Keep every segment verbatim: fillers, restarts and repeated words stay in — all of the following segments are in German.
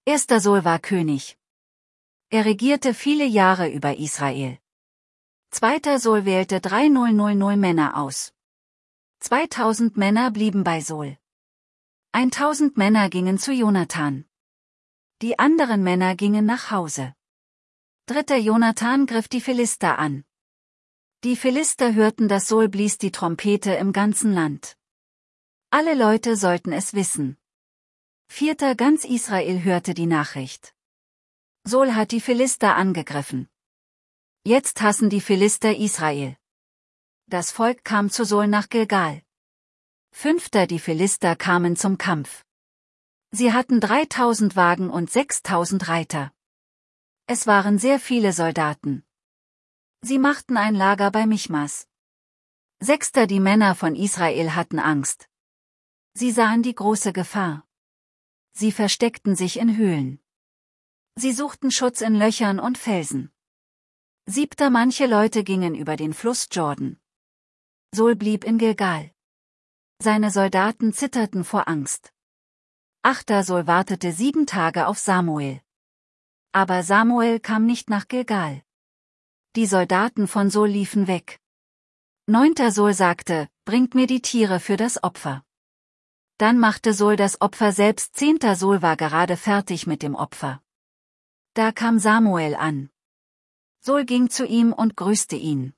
Erster Sol war König. Er regierte viele Jahre über Israel. Zweiter Sol wählte dreitausend Männer aus. zweitausend Männer blieben bei Sol. tausend Männer gingen zu Jonathan. Die anderen Männer gingen nach Hause. Dritter Jonathan griff die Philister an. Die Philister hörten, dass Sol blies die Trompete im ganzen Land. Alle Leute sollten es wissen. Vierter Ganz Israel hörte die Nachricht. Sol hat die Philister angegriffen. Jetzt hassen die Philister Israel. Das Volk kam zu Sol nach Gilgal. Fünfter Die Philister kamen zum Kampf. Sie hatten dreitausend Wagen und sechstausend Reiter. Es waren sehr viele Soldaten. Sie machten ein Lager bei Michmas. Sechster Die Männer von Israel hatten Angst. Sie sahen die große Gefahr. Sie versteckten sich in Höhlen. Sie suchten Schutz in Löchern und Felsen. Siebter Manche Leute gingen über den Fluss Jordan. Sol blieb in Gilgal. Seine Soldaten zitterten vor Angst. Achter Sol wartete sieben Tage auf Samuel. Aber Samuel kam nicht nach Gilgal. Die Soldaten von Sol liefen weg. Neunter Sol sagte, bringt mir die Tiere für das Opfer. Dann machte Sol das Opfer selbst. Zehnter Sol war gerade fertig mit dem Opfer. Da kam Samuel an. Sol ging zu ihm und grüßte ihn.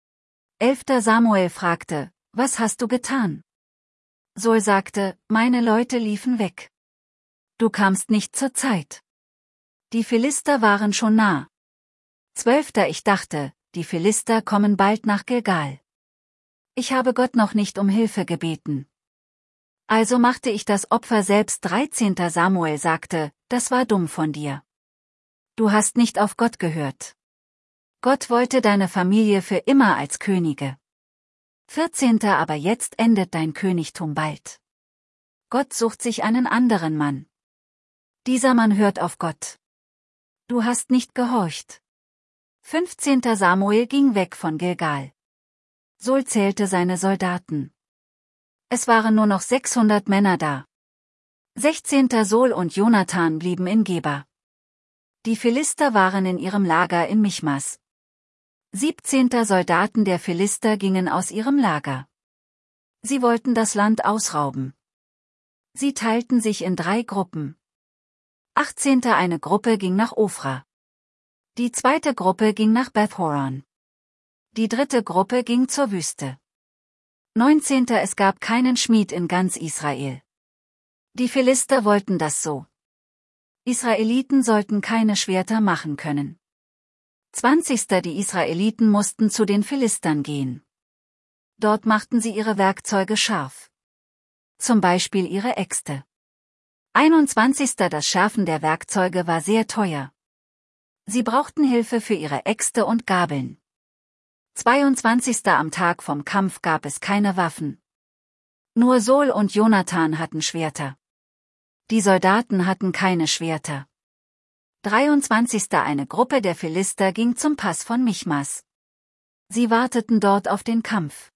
Elfter Samuel fragte, was hast du getan? Sol sagte, meine Leute liefen weg. Du kamst nicht zur Zeit. Die Philister waren schon nah. Zwölfter Ich dachte, die Philister kommen bald nach Gilgal. Ich habe Gott noch nicht um Hilfe gebeten. Also machte ich das Opfer selbst. Dreizehnter Samuel sagte, das war dumm von dir. Du hast nicht auf Gott gehört. Gott wollte deine Familie für immer als Könige. Vierzehnter Aber jetzt endet dein Königtum bald. Gott sucht sich einen anderen Mann. Dieser Mann hört auf Gott. Du hast nicht gehorcht. Fünfzehnter Samuel ging weg von Gilgal. Sol zählte seine Soldaten. Es waren nur noch sechshundert Männer da. Sechzehnter Sol und Jonathan blieben in Geba. Die Philister waren in ihrem Lager in Michmas. Siebzehnter Soldaten der Philister gingen aus ihrem Lager. Sie wollten das Land ausrauben. Sie teilten sich in drei Gruppen. Achtzehnter Eine Gruppe ging nach Ofra. Die zweite Gruppe ging nach Beth-horon. Die dritte Gruppe ging zur Wüste. Neunzehnter Es gab keinen Schmied in ganz Israel. Die Philister wollten das so. Israeliten sollten keine Schwerter machen können. Zwanzigster Die Israeliten mussten zu den Philistern gehen. Dort machten sie ihre Werkzeuge scharf. Zum Beispiel ihre Äxte. einundzwanzigster Das Schärfen der Werkzeuge war sehr teuer. Sie brauchten Hilfe für ihre Äxte und Gabeln. zweiundzwanzigster Am Tag vom Kampf gab es keine Waffen. Nur Sol und Jonathan hatten Schwerter. Die Soldaten hatten keine Schwerter. dreiundzwanzigster Eine Gruppe der Philister ging zum Pass von Michmas. Sie warteten dort auf den Kampf.